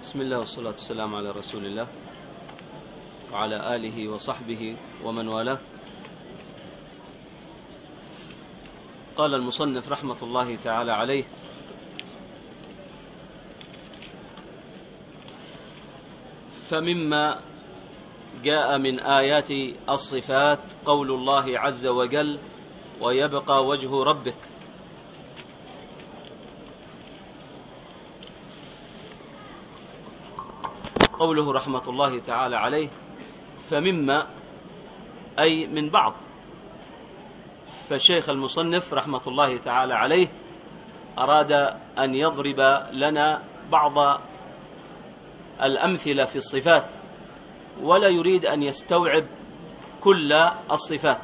بسم الله والصلاة والسلام على رسول الله وعلى آله وصحبه ومن والاه. قال المصنف رحمة الله تعالى عليه: فمما جاء من آيات الصفات قول الله عز وجل: ويبقى وجه ربك. قوله رحمة الله تعالى عليه فمما أي من بعض، فالشيخ المصنف رحمة الله تعالى عليه أراد أن يضرب لنا بعض الأمثلة في الصفات، ولا يريد أن يستوعب كل الصفات.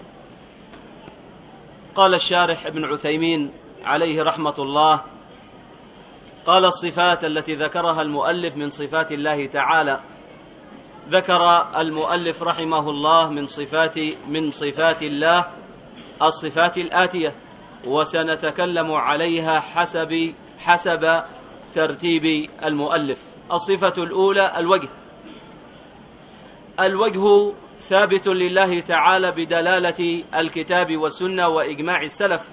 قال الشارح ابن عثيمين عليه رحمة الله: قال الصفات التي ذكرها المؤلف من صفات الله تعالى، ذكر المؤلف رحمه الله من صفات الله الصفات الآتية، وسنتكلم عليها حسب ترتيب المؤلف. الصفة الأولى الوجه ثابت لله تعالى بدلالة الكتاب والسنة وإجماع السلف.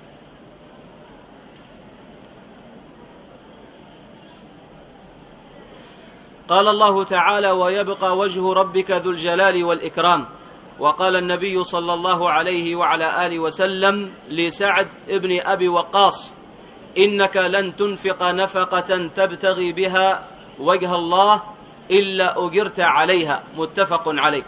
قال الله تعالى: ويبقى وجه ربك ذو الجلال والإكرام. وقال النبي صلى الله عليه وعلى آله وسلم لسعد ابن أبي وقاص: إنك لن تنفق نفقة تبتغي بها وجه الله إلا أجرت عليها. متفق عليه.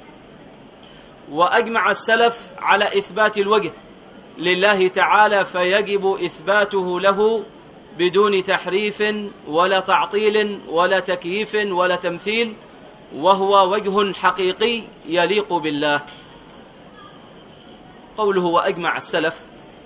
وأجمع السلف على إثبات الوجه لله تعالى، فيجب إثباته له بدون تحريف ولا تعطيل ولا تكييف ولا تمثيل، وهو وجه حقيقي يليق بالله. قوله وأجمع السلف،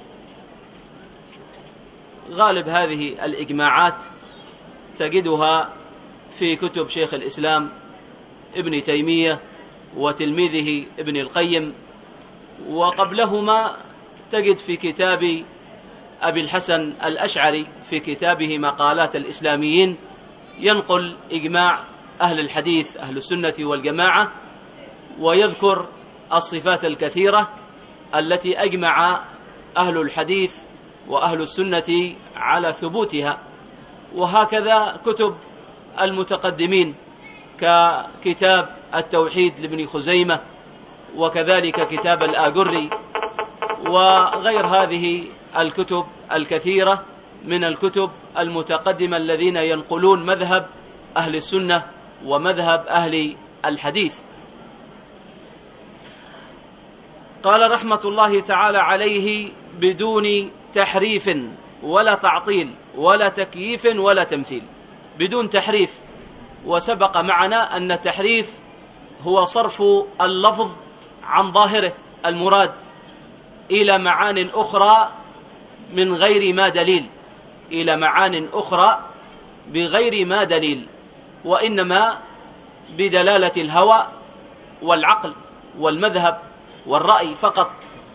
غالب هذه الإجماعات تجدها في كتب شيخ الإسلام ابن تيمية وتلميذه ابن القيم، وقبلهما تجد في كتاب أبي الحسن الأشعري في كتابه مقالات الإسلاميين، ينقل إجماع أهل الحديث أهل السنة والجماعة، ويذكر الصفات الكثيرة التي أجمع أهل الحديث وأهل السنة على ثبوتها. وهكذا كتب المتقدمين ككتاب التوحيد لابن خزيمة، وكذلك كتاب الآجري، وغير هذه الكتب الكثيرة من الكتب المتقدمة الذين ينقلون مذهب أهل السنة ومذهب أهل الحديث. قال رحمة الله تعالى عليه: بدون تحريف ولا تعطيل ولا تكييف ولا تمثيل. بدون تحريف، وسبق معنا أن التحريف هو صرف اللفظ عن ظاهره المراد إلى معان أخرى من غير ما دليل، إلى معان أخرى بغير ما دليل، وإنما بدلالة الهوى والعقل والمذهب والرأي فقط.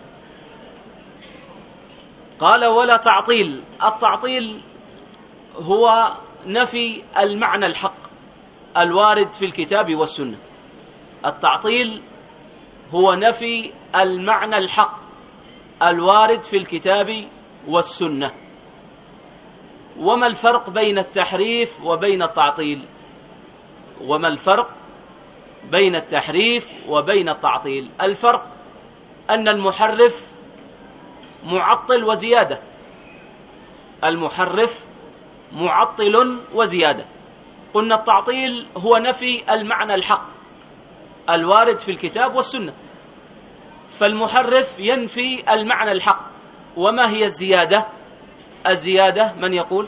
قال: ولا تعطيل. التعطيل هو نفي المعنى الحق الوارد في الكتاب والسنة. التعطيل هو نفي المعنى الحق الوارد في الكتاب والسنة. وما الفرق بين التحريف وبين التعطيل؟ وما الفرق بين التحريف وبين التعطيل؟ الفرق أن المحرف معطل وزيادة. المحرف معطل وزيادة. قلنا التعطيل هو نفي المعنى الحق الوارد في الكتاب والسنة، فالمحرف ينفي المعنى الحق. وما هي الزيادة؟ الزيادة من يقول؟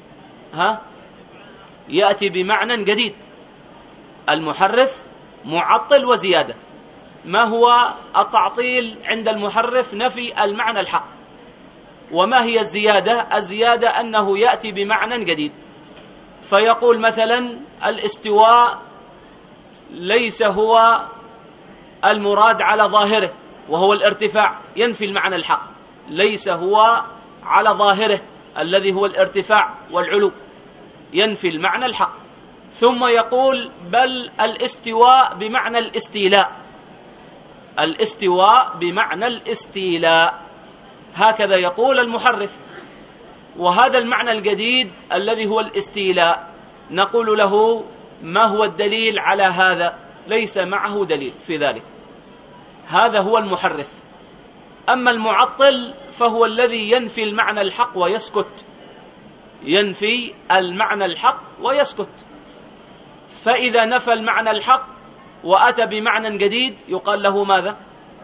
يأتي بمعنى جديد. المحرف معطل وزيادة. ما هو التعطيل عند المحرف؟ نفي المعنى الحق. وما هي الزيادة؟ الزيادة أنه يأتي بمعنى جديد، فيقول مثلا: الاستواء ليس هو المراد على ظاهره وهو الارتفاع، ينفي المعنى الحق. ليس هو على ظاهره الذي هو الارتفاع والعلو، ينفي المعنى الحق. ثم يقول بل الاستواء بمعنى الاستيلاء، الاستواء بمعنى الاستيلاء، هكذا يقول المحرف. وهذا المعنى الجديد الذي هو الاستيلاء نقول له ما هو الدليل على هذا؟ ليس معه دليل في ذلك، هذا هو المحرف. أما المعطل فهو الذي ينفي المعنى الحق ويسكت، ينفي المعنى الحق ويسكت. فإذا نفى المعنى الحق وأتى بمعنى جديد يقال له ماذا؟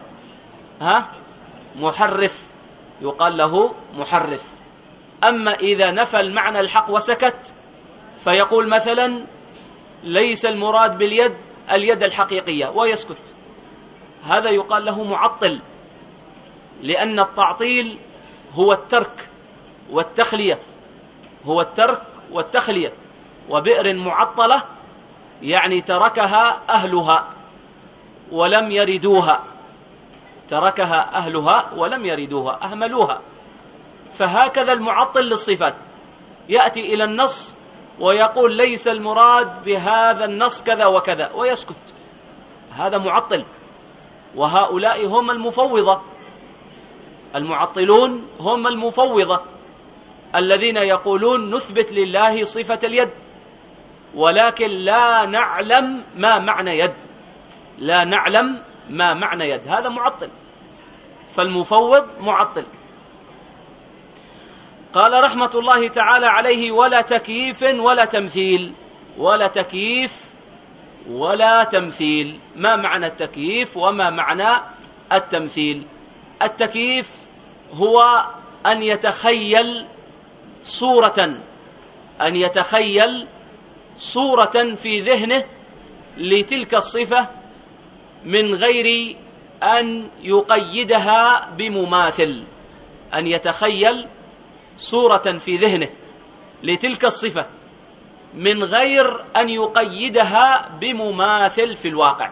محرف، يقال له محرف. أما إذا نفى المعنى الحق وسكت فيقول مثلا ليس المراد باليد اليد الحقيقية ويسكت، هذا يقال له معطل، لأن التعطيل هو الترك والتخلية، هو الترك والتخلية. وبئر معطلة يعني تركها أهلها ولم يردوها، تركها أهلها ولم يردوها، أهملوها. فهكذا المعطل للصفات يأتي إلى النص ويقول ليس المراد بهذا النص كذا وكذا ويسكت، هذا معطل. وهؤلاء هم المفوضة، المعطلون هم المفوضة الذين يقولون نثبت لله صفة اليد ولكن لا نعلم ما معنى يد، لا نعلم ما معنى يد، هذا معطل. فالمفوض معطل. قال رحمة الله تعالى عليه ولا تكييف ولا تمثيل، ولا تكييف ولا تمثيل. ما معنى التكييف وما معنى التمثيل؟ التكييف هو أن يتخيل صورة، أن يتخيل صورة في ذهنه لتلك الصفة من غير أن يقيدها بمماثل، أن يتخيل صورة في ذهنه لتلك الصفة من غير أن يقيدها بمماثل في الواقع،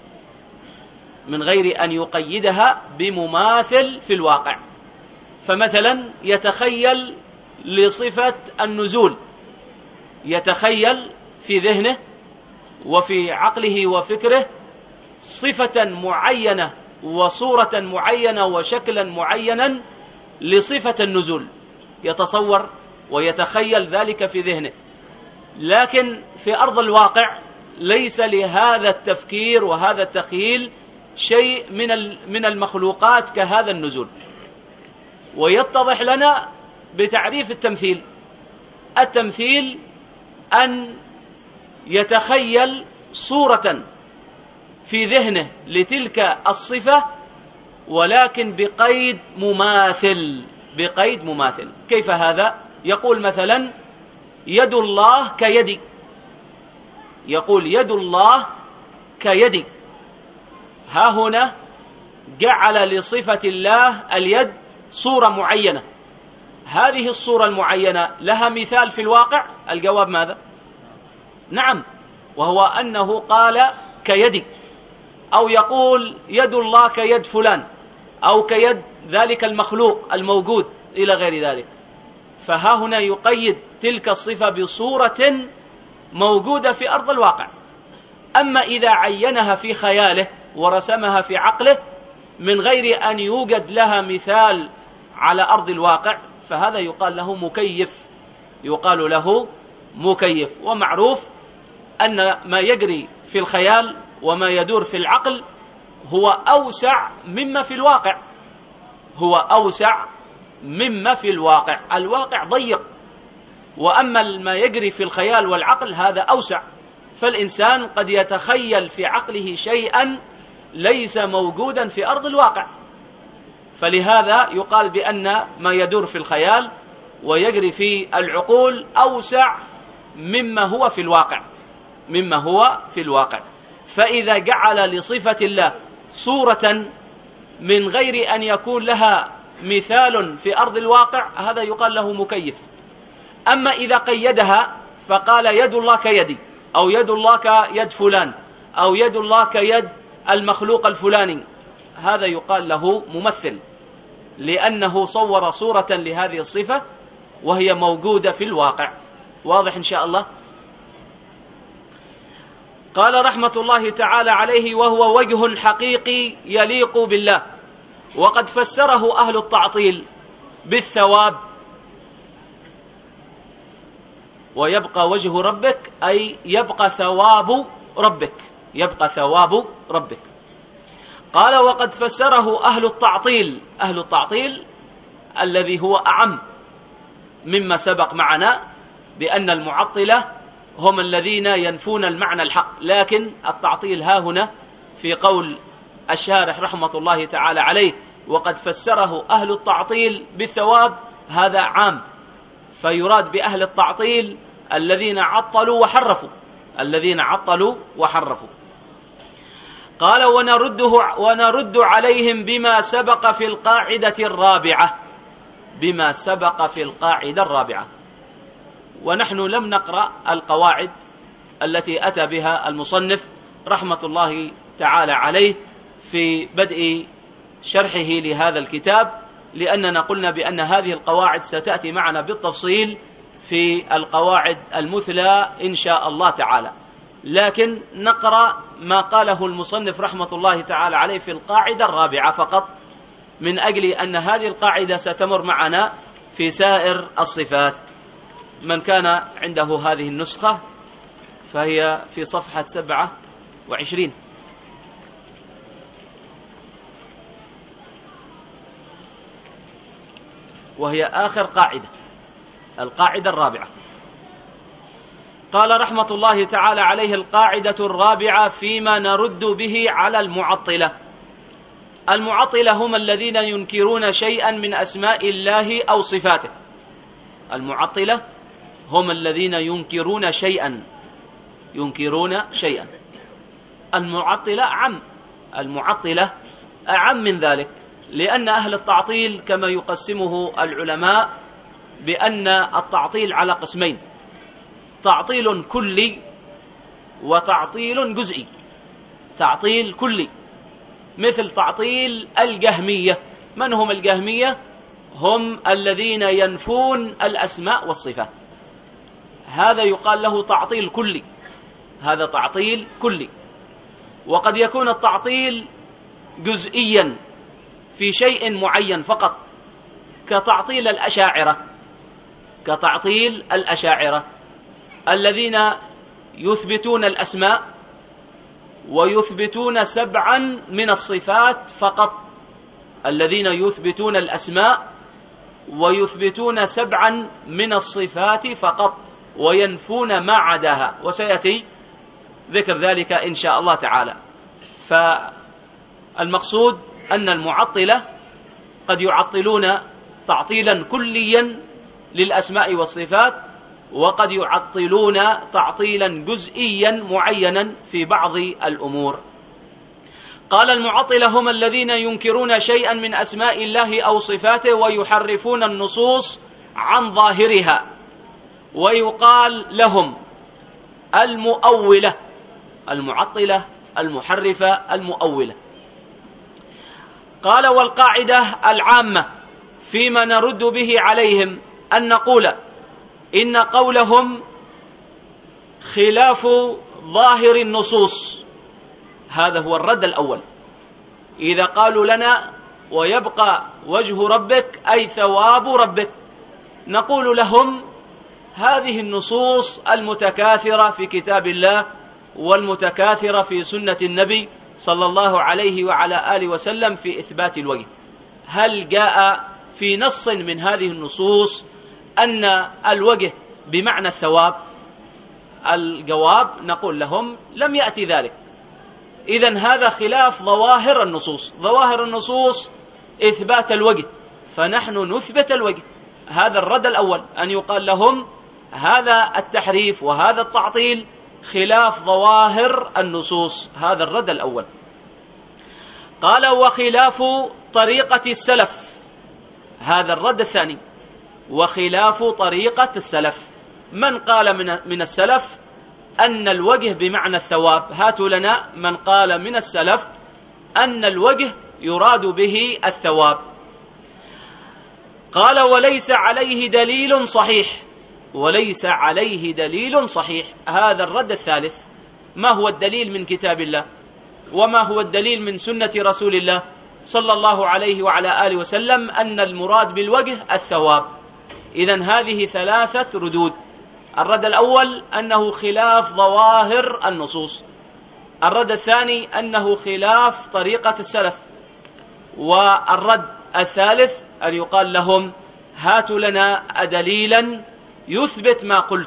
من غير أن يقيدها بمماثل في الواقع. فمثلا يتخيل لصفة النزول، يتخيل في ذهنه وفي عقله وفكره صفة معينة وصورة معينة وشكلا معينا لصفة النزول، يتصور ويتخيل ذلك في ذهنه. لكن في أرض الواقع ليس لهذا التفكير وهذا التخيل شيء من المخلوقات كهذا النزول. ويتضح لنا بتعريف التمثيل. التمثيل أن يتخيل صورة في ذهنه لتلك الصفة ولكن بقيد مماثل، بقيد مماثل. كيف هذا؟ يقول مثلا يد الله كيدي، يقول يد الله كيدي. ها هنا جعل لصفة الله اليد صورة معينة، هذه الصورة المعينة لها مثال في الواقع؟ الجواب ماذا؟ نعم، وهو أنه قال كيدي، أو يقول يد الله كيد فلان، أو كيد ذلك المخلوق الموجود إلى غير ذلك. فها هنا يقيد تلك الصفة بصورة موجودة في أرض الواقع. أما إذا عينها في خياله ورسمها في عقله من غير أن يوجد لها مثال على أرض الواقع فهذا يقال له مكيف، يقال له مكيف. ومعروف أن ما يجري في الخيال وما يدور في العقل هو أوسع مما في الواقع، هو أوسع مما في الواقع. الواقع ضيق، وأما ما يجري في الخيال والعقل هذا أوسع. فالإنسان قد يتخيل في عقله شيئا ليس موجودا في أرض الواقع، فلهذا يقال بأن ما يدور في الخيال ويجري في العقول أوسع مما هو في الواقع، مما هو في الواقع. فإذا جعل لصفة الله صورة من غير أن يكون لها مثال في أرض الواقع هذا يقال له مكيف. أما إذا قيدها فقال يد الله كيدي، أو يد الله كيد فلان، أو يد الله كيد المخلوق الفلاني، هذا يقال له ممثل، لأنه صور صورة لهذه الصفة وهي موجودة في الواقع. واضح إن شاء الله؟ قال رحمة الله تعالى عليه: وهو وجه حقيقي يليق بالله، وقد فسره أهل التعطيل بالثواب. ويبقى وجه ربك أي يبقى ثواب ربك، يبقى ثواب ربك. قال: وقد فسره أهل التعطيل، أهل التعطيل الذي هو أعم مما سبق معنا، بأن المعطلة هم الذين ينفون المعنى الحق، لكن التعطيل ها هنا في قول الشارح رحمة الله تعالى عليه: وقد فسره أهل التعطيل بالثواب، هذا عام، فيراد بأهل التعطيل الذين عطلوا وحرفوا، الذين عطلوا وحرفوا. قال: ونرد عليهم بما سبق في القاعدة الرابعة، بما سبق في القاعدة الرابعة. ونحن لم نقرأ القواعد التي أتى بها المصنف رحمة الله تعالى عليه في بدء شرحه لهذا الكتاب، لأننا قلنا بأن هذه القواعد ستأتي معنا بالتفصيل في القواعد المثلى إن شاء الله تعالى، لكن نقرأ ما قاله المصنف رحمة الله تعالى عليه في القاعدة الرابعة فقط، من أجل أن هذه القاعدة ستمر معنا في سائر الصفات. من كان عنده هذه النسخة فهي في صفحة 27، وهي آخر قاعدة، القاعدة الرابعة. قال رحمة الله تعالى عليه: القاعدة الرابعة فيما نرد به على المعطلة. المعطلة هم الذين ينكرون شيئا من أسماء الله أو صفاته. المعطلة هم الذين ينكرون شيئا، ينكرون شيئا. المعطلة عم، المعطلة أعم من ذلك، لأن أهل التعطيل كما يقسمه العلماء بأن التعطيل على قسمين: تعطيل كلي وتعطيل جزئي. تعطيل كلي مثل تعطيل الجهمية. من هم الجهمية؟ هم الذين ينفون الأسماء والصفات، هذا يقال له تعطيل كلي، هذا تعطيل كلي. وقد يكون التعطيل جزئيا في شيء معين فقط، كتعطيل الأشاعرة، كتعطيل الأشاعرة الذين يثبتون الأسماء ويثبتون 7 من الصفات فقط، الذين يثبتون الأسماء ويثبتون 7 من الصفات فقط، وينفون ما عداها، وسيأتي ذكر ذلك إن شاء الله تعالى. فالمقصود أن المعطلة قد يعطلون تعطيلا كليا للأسماء والصفات، وقد يعطلون تعطيلا جزئيا معينا في بعض الأمور. قال: المعطلة هم الذين ينكرون شيئا من أسماء الله أو صفاته ويحرفون النصوص عن ظاهرها، ويقال لهم المؤولة. المعطلة المحرفة المؤولة. قال: والقاعدة العامة فيما نرد به عليهم أن نقول إن قولهم خلاف ظاهر النصوص، هذا هو الرد الأول. إذا قالوا لنا ويبقى وجه ربك أي ثواب ربك، نقول لهم هذه النصوص المتكاثرة في كتاب الله والمتكاثرة في سنة النبي صلى الله عليه وعلى آله وسلم في إثبات الوجه، هل جاء في نص من هذه النصوص أن الوجه بمعنى الثواب؟ الجواب نقول لهم لم يأتي ذلك. إذن هذا خلاف ظواهر النصوص. ظواهر النصوص إثبات الوجه، فنحن نثبت الوجه. هذا الرد الأول، أن يقال لهم هذا التحريف وهذا التعطيل خلاف ظواهر النصوص، هذا الرد الأول. قال: وخلاف طريقة السلف، هذا الرد الثاني، وخلاف طريقة السلف. من قال من السلف أن الوجه بمعنى الثواب؟ هاتوا لنا من قال من السلف أن الوجه يراد به الثواب. قال: وليس عليه دليل صحيح، وليس عليه دليل صحيح، هذا الرد الثالث. ما هو الدليل من كتاب الله وما هو الدليل من سنة رسول الله صلى الله عليه وعلى آله وسلم أن المراد بالوجه الثواب. إذن هذه ثلاثة ردود. الرد الأول أنه خلاف ظواهر النصوص، الرد الثاني أنه خلاف طريقة السلف، والرد الثالث أن يقال لهم هاتوا لنا دليلا يثبت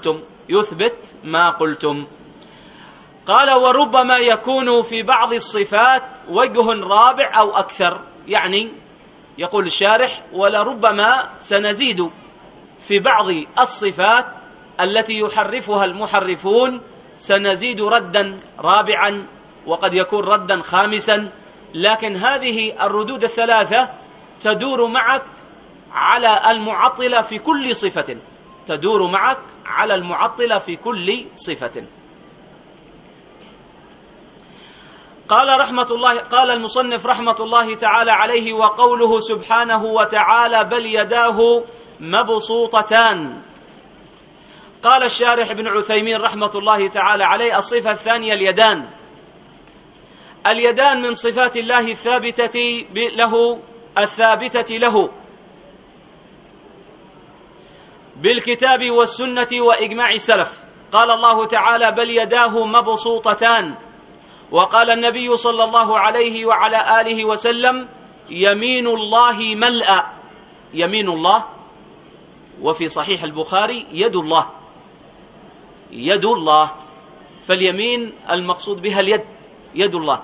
ما قلتم. قال وربما يكون في بعض الصفات وجه رابع أو أكثر، يعني يقول الشارح ولربما سنزيد في بعض الصفات التي يحرفها المحرفون، سنزيد ردا رابعا وقد يكون ردا خامسا، لكن هذه الردود الثلاثة تدور معك على المعطلة في كل صفة، تدور معك على المعطلة في كل صفة. قال المصنف رحمة الله تعالى عليه: وقوله سبحانه وتعالى بل يداه مبسوطتان. قال الشارح ابن عثيمين رحمة الله تعالى عليه: الصفة الثانية اليدان من صفات الله الثابتة له بالكتاب والسنة وإجماع السلف. قال الله تعالى بل يداه مبسوطتان، وقال النبي صلى الله عليه وعلى آله وسلم يمين الله ملأ، يمين الله، وفي صحيح البخاري يد الله، فاليمين المقصود بها اليد، يد الله.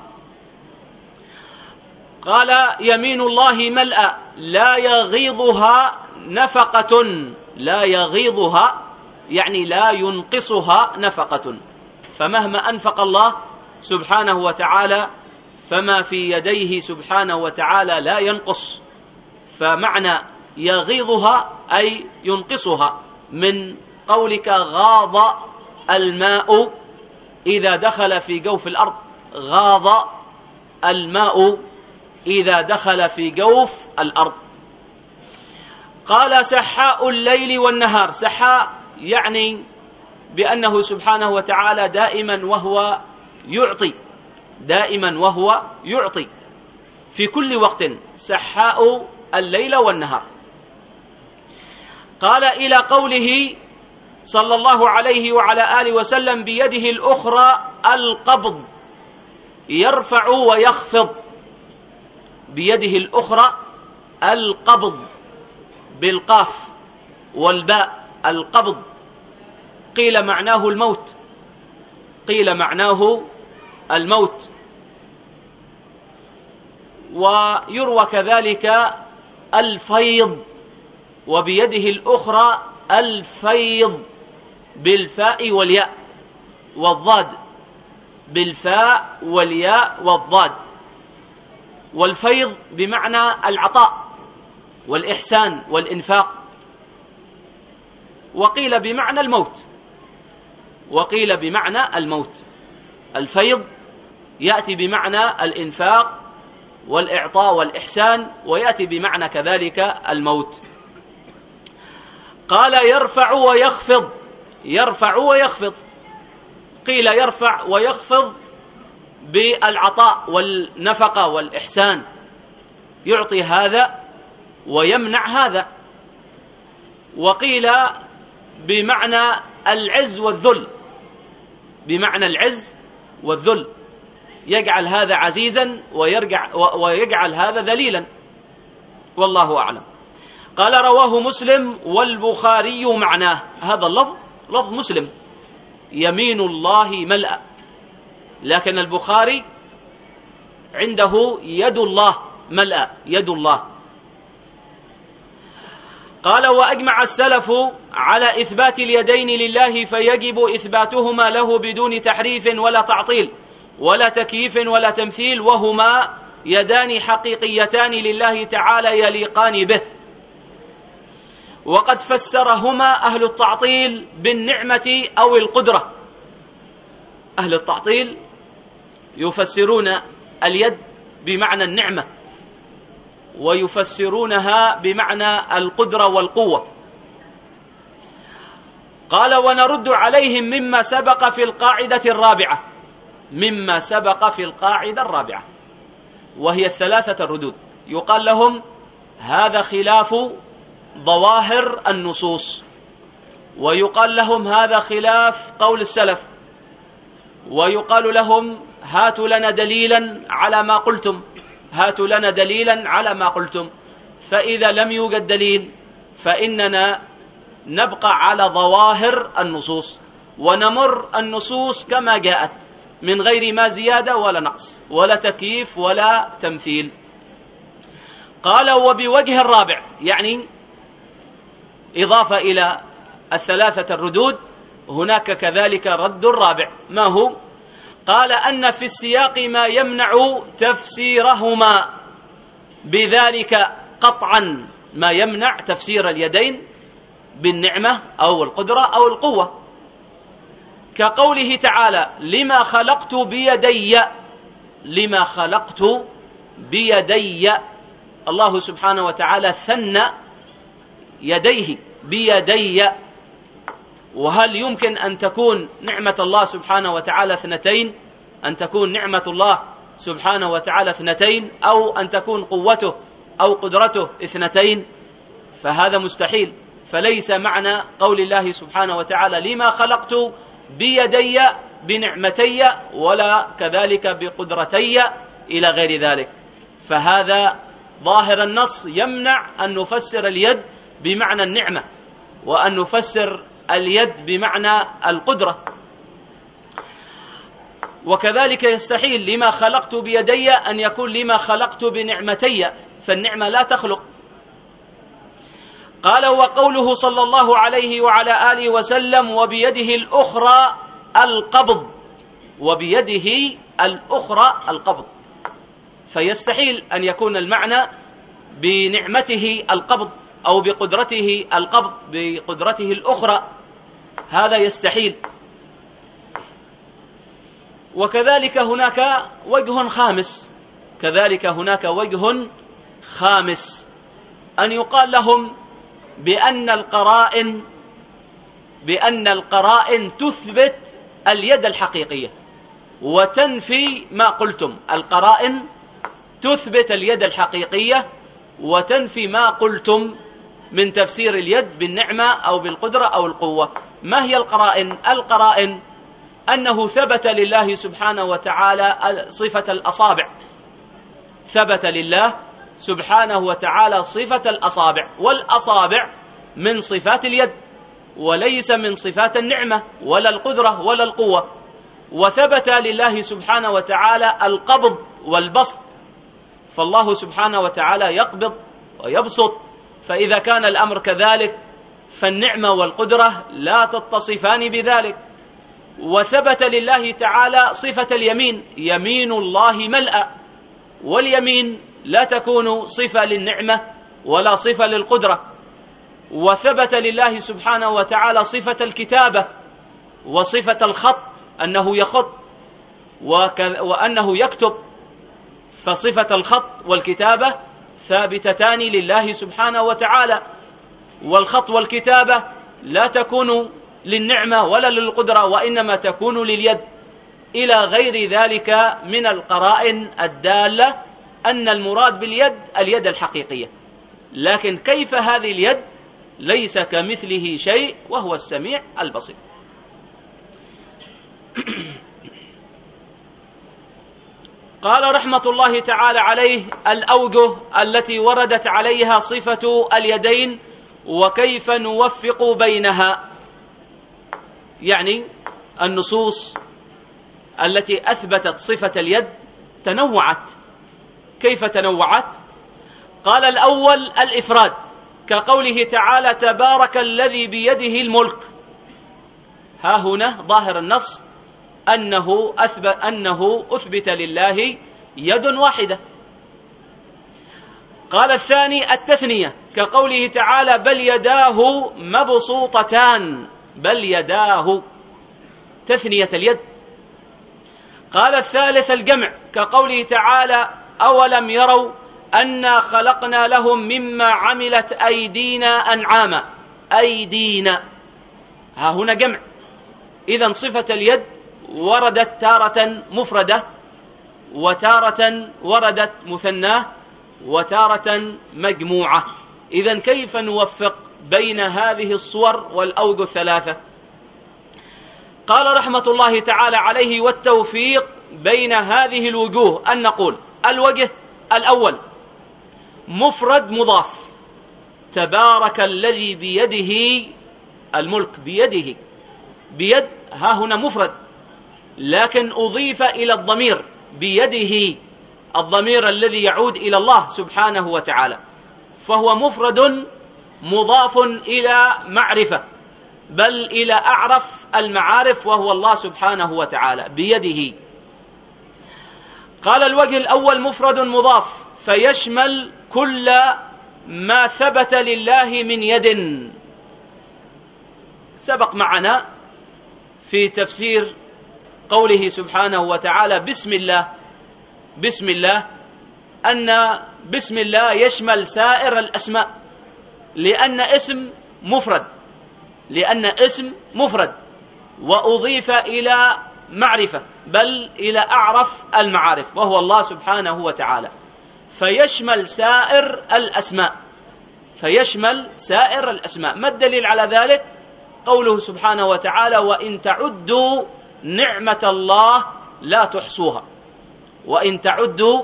قال يمين الله ملأ لا يغيضها نفقة، لا يغيضها يعني لا ينقصها نفقة، فمهما أنفق الله سبحانه وتعالى فما في يديه سبحانه وتعالى لا ينقص، فمعنى يغيضها أي ينقصها، من قولك غاض الماء إذا دخل في جوف الأرض، غاض الماء إذا دخل في جوف الأرض. قال سحاء الليل والنهار، سحاء يعني بأنه سبحانه وتعالى دائما وهو يعطي في كل وقت، سحاء الليل والنهار. قال إلى قوله صلى الله عليه وعلى آله وسلم بيده الأخرى القبض، يرفع ويخفض، بيده الأخرى القبض بالقاف والباء، القبض. قيل معناه الموت، ويروى كذلك الفيض، وبيده الأخرى الفيض بالفاء والياء والضاد، بالفاء والياء والضاد. والفيض بمعنى العطاء والإحسان والإنفاق. وقيل بمعنى الموت، الفيض يأتي بمعنى الإنفاق والإعطاء والإحسان، ويأتي بمعنى كذلك الموت. قال يرفع ويخفض، قيل يرفع ويخفض بالعطاء والنفقة والإحسان، يعطي هذا ويمنع هذا. وقيل بمعنى العز والذل، يجعل هذا عزيزا ويجعل هذا ذليلا، والله أعلم. قال رواه مسلم والبخاري معناه، هذا اللفظ لفظ مسلم، يمين الله ملأ، لكن البخاري عنده يد الله ملأ، يد الله. قال وأجمع السلف على إثبات اليدين لله، فيجب إثباتهما له بدون تحريف ولا تعطيل ولا تكييف ولا تمثيل، وهما يدان حقيقيتان لله تعالى يليقان به. وقد فسرهما أهل التعطيل بالنعمة أو القدرة، أهل التعطيل يفسرون اليد بمعنى النعمة، ويفسرونها بمعنى القدرة والقوة. قال ونرد عليهم مما سبق في القاعدة الرابعة، مما سبق في القاعدة الرابعة، وهي الثلاثة الردود. يقال لهم هذا خلاف ظواهر النصوص، ويقال لهم هذا خلاف قول السلف، ويقال لهم هاتوا لنا دليلا على ما قلتم، هاتوا لنا دليلا على ما قلتم. فإذا لم يوجد دليل فإننا نبقى على ظواهر النصوص ونمر النصوص كما جاءت من غير ما زيادة ولا نقص ولا تكييف ولا تمثيل. قال وبوجه الرابع، يعني إضافة إلى الثلاثة الردود هناك كذلك رد رابع. ما هو؟ قال أن في السياق ما يمنع تفسيرهما بذلك قطعا، ما يمنع تفسير اليدين بالنعمة أو القدرة أو القوة، كقوله تعالى لما خلقت بيدي، لما خلقت بيدي. الله سبحانه وتعالى ثنى يديه بيدي. وهل يمكن أن تكون نعمة الله سبحانه وتعالى اثنتين؟ أن تكون نعمة الله سبحانه وتعالى اثنتين، أو أن تكون قوته أو قدرته اثنتين؟ فهذا مستحيل. فليس معنى قول الله سبحانه وتعالى لما خلقت بيدي بنعمتي ولا كذلك بقدرتي إلى غير ذلك. فهذا ظاهر النص يمنع أن نفسر اليد بمعنى النعمة وأن نفسر اليد بمعنى القدرة. وكذلك يستحيل لما خلقت بيدي أن يكون لما خلقت بنعمتي، فالنعمة لا تخلق. قال وقوله صلى الله عليه وعلى آله وسلم وبيده الأخرى القبض، وبيده الأخرى القبض، فيستحيل أن يكون المعنى بنعمته القبض أو بقدرته القبض بقدرته الأخرى، هذا يستحيل. وكذلك هناك وجه خامس، كذلك هناك وجه خامس أن يقال لهم بأن القرائن تثبت اليد الحقيقية وتنفي ما قلتم. القرائن تثبت اليد الحقيقية وتنفي ما قلتم من تفسير اليد بالنعمة أو بالقدرة أو القوة. ما هي القرائن؟ القرائن أنه ثبت لله سبحانه وتعالى صفة الأصابع، ثبت لله سبحانه وتعالى صفة الأصابع، والأصابع من صفات اليد وليس من صفات النعمة ولا القدرة ولا القوة. وثبت لله سبحانه وتعالى القبض والبسط، فالله سبحانه وتعالى يقبض ويبسط، فإذا كان الأمر كذلك فالنعمة والقدرة لا تتصفان بذلك. وثبت لله تعالى صفة اليمين، يمين الله ملأ، واليمين لا تكون صفة للنعمة ولا صفة للقدرة. وثبت لله سبحانه وتعالى صفة الكتابة وصفة الخط، أنه يخط وأنه يكتب، فصفة الخط والكتابة ثابتتان لله سبحانه وتعالى، والخط والكتابة لا تكون للنعمة ولا للقدرة وإنما تكون لليد، إلى غير ذلك من القرائن الدالة أن المراد باليد اليد الحقيقية. لكن كيف هذه اليد؟ ليس كمثله شيء وهو السميع البصير. قال رحمة الله تعالى عليه الأوجه التي وردت عليها صفة اليدين وكيف نوفق بينها، يعني النصوص التي أثبتت صفة اليد تنوعت. كيف تنوعت؟ قال الأول الإفراد، كقوله تعالى تبارك الذي بيده الملك. ها هنا ظاهر النص أنه أثبت لله يد واحدة. قال الثاني التثنية، كقوله تعالى بل يداه مبسوطتان، بل يداه، تثنية اليد. قال الثالث الجمع، كقوله تعالى أولم يروا أنا خلقنا لهم مما عملت أيدينا أنعاما، أيدينا، ها هنا جمع. إذن صفة اليد وردت تارة مفردة، وتارة وردت مثناه، وتارة مجموعة. إذن كيف نوفق بين هذه الصور والأوجه الثلاثة؟ قال رحمة الله تعالى عليه: والتوفيق بين هذه الوجوه أن نقول: الوجه الأول مفرد مضاف، تبارك الذي بيده الملك. بيده، بيد ها هنا مفرد، لكن أضيف إلى الضمير بيده، الضمير الذي يعود إلى الله سبحانه وتعالى، فهو مفرد مضاف إلى معرفة، بل إلى أعرف المعارف وهو الله سبحانه وتعالى بيده. قال: الوجه الأول مفرد مضاف، فيشمل كل ما ثبت لله من يد. سبق معنا في تفسير قوله سبحانه وتعالى: بسم الله، بسم الله، أن بسم الله يشمل سائر الأسماء، لأن اسم مفرد، لأن اسم مفرد وأضيف إلى معرفة، بل إلى أعرف المعارف وهو الله سبحانه وتعالى، فيشمل سائر الأسماء، فيشمل سائر الأسماء. ما الدليل على ذلك؟ قوله سبحانه وتعالى: وإن تعدوا نعمة الله لا تحصوها. وإن تعدوا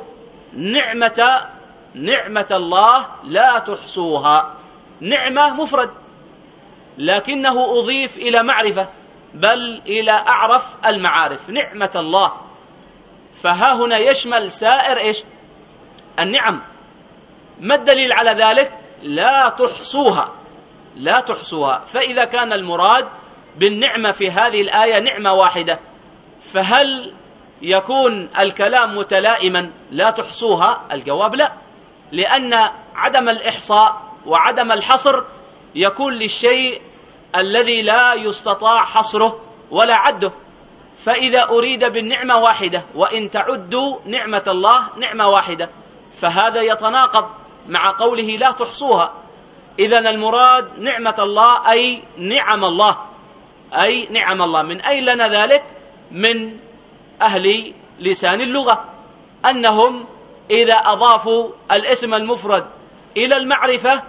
نعمة الله لا تحصوها. نعمة مفرد، لكنه أضيف إلى معرفة، بل إلى أعرف المعارف، نعمة الله. فها هنا يشمل سائر إيش؟ النعم. ما الدليل على ذلك؟ لا تحصوها، لا تحصوها. فإذا كان المراد بالنعمة في هذه الآية نعمة واحدة، فهل يكون الكلام متلائما لا تحصوها؟ الجواب لا، لأن عدم الإحصاء وعدم الحصر يكون للشيء الذي لا يستطاع حصره ولا عده. فإذا أريد بالنعمة واحدة، وإن تعدوا نعمة الله نعمة واحدة، فهذا يتناقض مع قوله لا تحصوها. إذن المراد نعمة الله أي نعم الله، أي نعم الله. من أين لنا ذلك؟ من أهل لسان اللغة، أنهم إذا أضافوا الاسم المفرد إلى المعرفة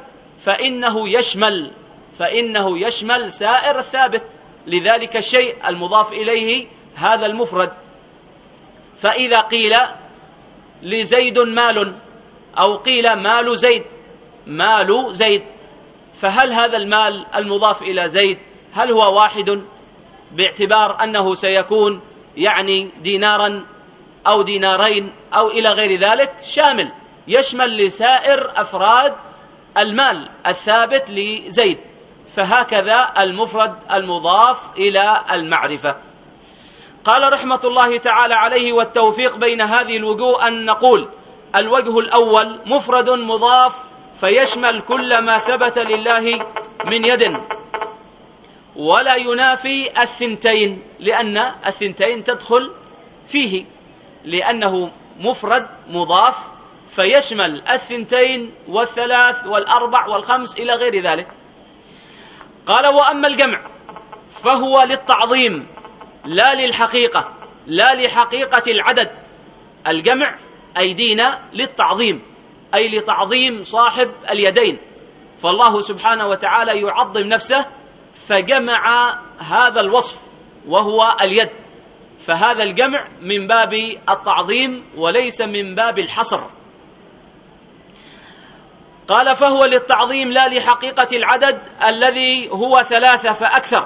فإنه يشمل سائر الثابت لذلك الشيء المضاف إليه هذا المفرد. فإذا قيل لزيد مال، أو قيل مال زيد، مال زيد، فهل هذا المال المضاف إلى زيد هل هو واحد، باعتبار أنه سيكون يعني دينارا أو دينارين أو إلى غير ذلك؟ شامل، يشمل لسائر أفراد المال الثابت لزيد. فهكذا المفرد المضاف إلى المعرفة. قال رحمة الله تعالى عليه: والتوفيق بين هذه الوجوه أن نقول: الوجه الأول مفرد مضاف، فيشمل كل ما ثبت لله من يد، ولا ينافي الثنتين، لأن الثنتين تدخل فيه، لأنه مفرد مضاف فيشمل الثنتين والثلاث والأربع والخمس إلى غير ذلك. قال: وأما الجمع فهو للتعظيم لا للحقيقة، لا لحقيقة العدد. الجمع أيدينا للتعظيم، أي لتعظيم صاحب اليدين، فالله سبحانه وتعالى يعظم نفسه فجمع هذا الوصف وهو اليد، فهذا الجمع من باب التعظيم وليس من باب الحصر. قال: فهو للتعظيم لا لحقيقة العدد الذي هو 3 فأكثر،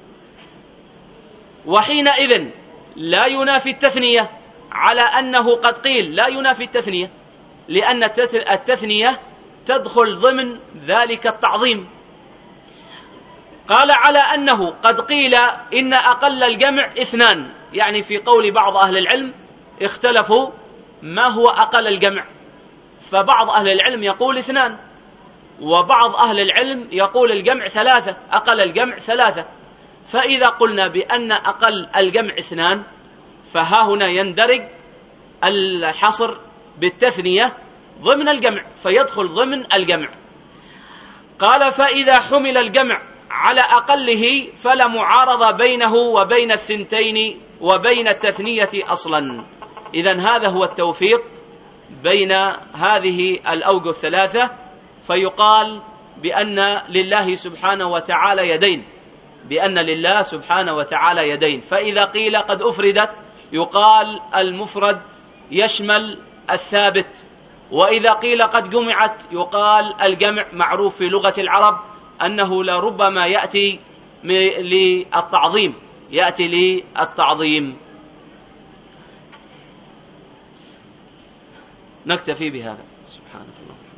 وحينئذ لا ينافي التثنية، على أنه قد قيل لا ينافي التثنية، لأن التثنية تدخل ضمن ذلك التعظيم. قال: على أنه قد قيل إن أقل الجمع 2، يعني في قول بعض أهل العلم اختلفوا ما هو أقل الجمع، فبعض أهل العلم يقول 2، وبعض أهل العلم يقول الجمع 3، أقل الجمع 3. فإذا قلنا بأن أقل الجمع 2، فها هنا يندرج الحصر بالتثنية ضمن الجمع، فيدخل ضمن الجمع. قال: فإذا حمل الجمع على أقله فلا معارضة بينه وبين الثنتين وبين التثنية أصلا. إذن هذا هو التوفيق بين هذه الأوجه الثلاثة، فيقال بأن لله سبحانه وتعالى يدين، بأن لله سبحانه وتعالى يدين. فإذا قيل قد أفردت يقال المفرد يشمل الثابت، وإذا قيل قد جمعت يقال الجمع معروف في لغة العرب أنه لربما يأتي للتعظيم. نكتفي بهذا. سبحانك اللهم.